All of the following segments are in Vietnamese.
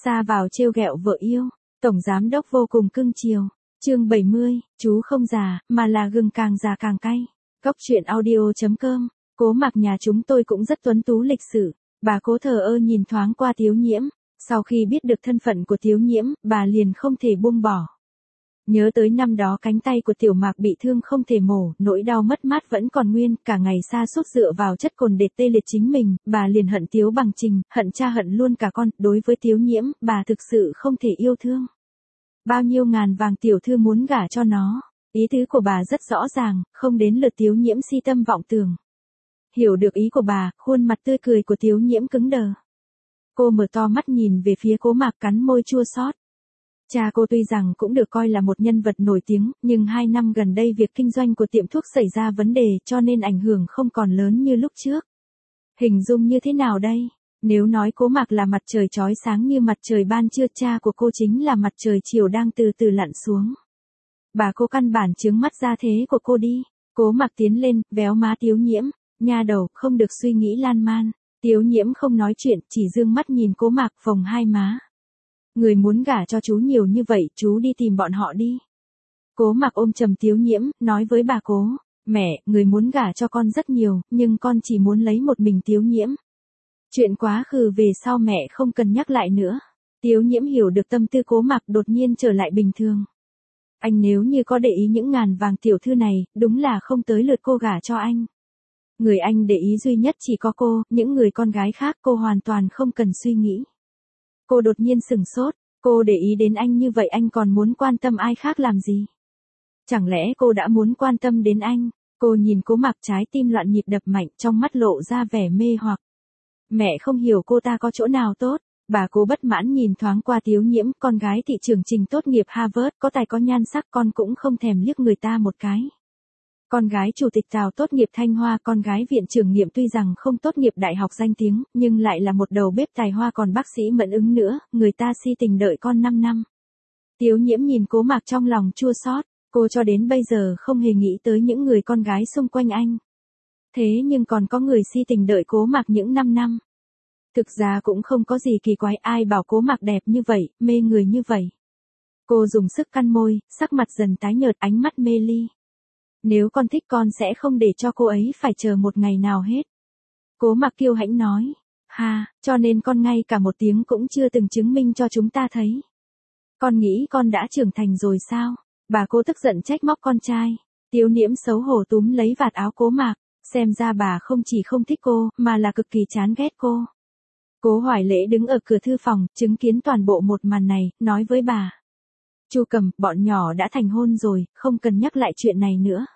Ra vào trêu ghẹo vợ yêu, tổng giám đốc vô cùng cưng chiều. Chương 70, chú không già, mà là gừng càng già càng cay. Góc truyện audio.com. Cố Mặc nhà chúng tôi cũng rất tuấn tú lịch sự. Bà Cố thờ ơ nhìn thoáng qua Tiếu Nhiễm. Sau khi biết được thân phận của Tiếu Nhiễm, bà liền không thể buông bỏ. Nhớ tới năm đó cánh tay của Tiểu Mạc bị thương không thể mổ, nỗi đau mất mát vẫn còn nguyên, cả ngày sa sút dựa vào chất cồn để tê liệt chính mình, bà liền hận Tiếu Bằng Trình, hận cha hận luôn cả con. Đối với Tiếu Nhiễm, bà thực sự không thể yêu thương. Bao nhiêu ngàn vàng tiểu thư muốn gả cho nó. Ý tứ của bà rất rõ ràng, không đến lượt Tiếu Nhiễm si tâm vọng tưởng. Hiểu được ý của bà, khuôn mặt tươi cười của Tiếu Nhiễm cứng đờ. Cô mở to mắt nhìn về phía Cố Mạc, cắn môi chua xót. Cha cô tuy rằng cũng được coi là một nhân vật nổi tiếng, nhưng 2 năm gần đây việc kinh doanh của tiệm thuốc xảy ra vấn đề, cho nên ảnh hưởng không còn lớn như lúc trước. Hình dung như thế nào đây? Nếu nói Cố Mạc là mặt trời chói sáng như mặt trời ban trưa, cha của cô chính là mặt trời chiều đang từ từ lặn xuống. Bà cô căn bản chướng mắt ra thế của cô đi. Cố Mạc tiến lên, véo má Tiếu Nhiễm. Nha đầu, không được suy nghĩ lan man. Tiếu Nhiễm không nói chuyện, chỉ dương mắt nhìn Cố Mạc, phồng hai má. Người muốn gả cho chú nhiều như vậy, chú đi tìm bọn họ đi. Cố Mạc ôm chầm Tiếu Nhiễm, nói với bà Cố. Mẹ, người muốn gả cho con rất nhiều, nhưng con chỉ muốn lấy một mình Tiếu Nhiễm. Chuyện quá khứ về sau mẹ không cần nhắc lại nữa. Tiếu Nhiễm hiểu được tâm tư Cố Mạc, đột nhiên trở lại bình thường. Anh nếu như có để ý những ngàn vàng tiểu thư này, đúng là không tới lượt cô gả cho anh. Người anh để ý duy nhất chỉ có cô, những người con gái khác cô hoàn toàn không cần suy nghĩ. Cô đột nhiên sửng sốt, cô để ý đến anh như vậy anh còn muốn quan tâm ai khác làm gì? Chẳng lẽ cô đã muốn quan tâm đến anh? Cô nhìn Cố Mạc, trái tim loạn nhịp đập mạnh, trong mắt lộ ra vẻ mê hoặc. Mẹ không hiểu cô ta có chỗ nào tốt. Bà Cố bất mãn nhìn thoáng qua Tiếu Nhiễm, con gái thị trường trình tốt nghiệp Harvard, có tài có nhan sắc, con cũng không thèm liếc người ta một cái. Con gái chủ tịch Tào tốt nghiệp Thanh Hoa, con gái viện trưởng Nghiệm tuy rằng không tốt nghiệp đại học danh tiếng, nhưng lại là một đầu bếp tài hoa, còn bác sĩ Mẫn Ứng nữa, người ta si tình đợi con 5 năm. Tiếu Nhiễm nhìn Cố Mạc trong lòng chua xót, cô cho đến bây giờ không hề nghĩ tới những người con gái xung quanh anh. Thế nhưng còn có người si tình đợi Cố Mạc những 5 năm. Thực ra cũng không có gì kỳ quái, ai bảo Cố Mạc đẹp như vậy, mê người như vậy. Cô dùng sức cắn môi, sắc mặt dần tái nhợt, ánh mắt mê ly. Nếu con thích con sẽ không để cho cô ấy phải chờ một ngày nào hết. Cố Mạc kiêu hãnh nói. Ha, cho nên con ngay cả một tiếng cũng chưa từng chứng minh cho chúng ta thấy. Con nghĩ con đã trưởng thành rồi sao? Bà Cố tức giận trách móc con trai. Tiếu Nhiễm xấu hổ túm lấy vạt áo Cố Mạc, xem ra bà không chỉ không thích cô, mà là cực kỳ chán ghét cô. Cố Hoài Lễ đứng ở cửa thư phòng, chứng kiến toàn bộ một màn này, nói với bà. Chu Cầm, bọn nhỏ đã thành hôn rồi, không cần nhắc lại chuyện này nữa.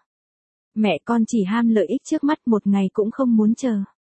Mẹ con chỉ ham lợi ích trước mắt, một ngày cũng không muốn chờ.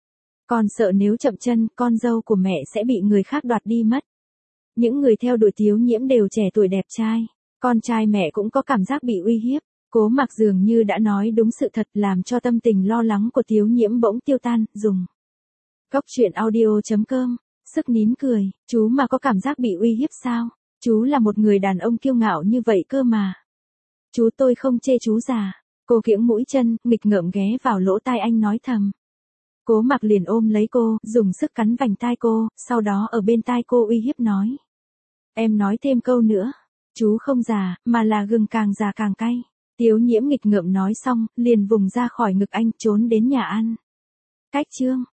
Con sợ nếu chậm chân, con dâu của mẹ sẽ bị người khác đoạt đi mất. Những người theo đuổi Tiếu Nhiễm đều trẻ tuổi đẹp trai. Con trai mẹ cũng có cảm giác bị uy hiếp. Cố Mạc dường như đã nói đúng sự thật, làm cho tâm tình lo lắng của Tiếu Nhiễm bỗng tiêu tan, dùng. Góc truyện audio.com. Sức nín cười, chú mà có cảm giác bị uy hiếp sao? Chú là một người đàn ông kiêu ngạo như vậy cơ mà. Chú tôi không chê chú già. Cô kiễng mũi chân, nghịch ngợm ghé vào lỗ tai anh nói thầm. Cố Mạc liền ôm lấy cô, dùng sức cắn vành tai cô, sau đó ở bên tai cô uy hiếp nói. Em nói thêm câu nữa. Chú không già, mà là gừng càng già càng cay. Tiếu Nhiễm nghịch ngợm nói xong, liền vùng ra khỏi ngực anh, trốn đến nhà ăn. Cách chương.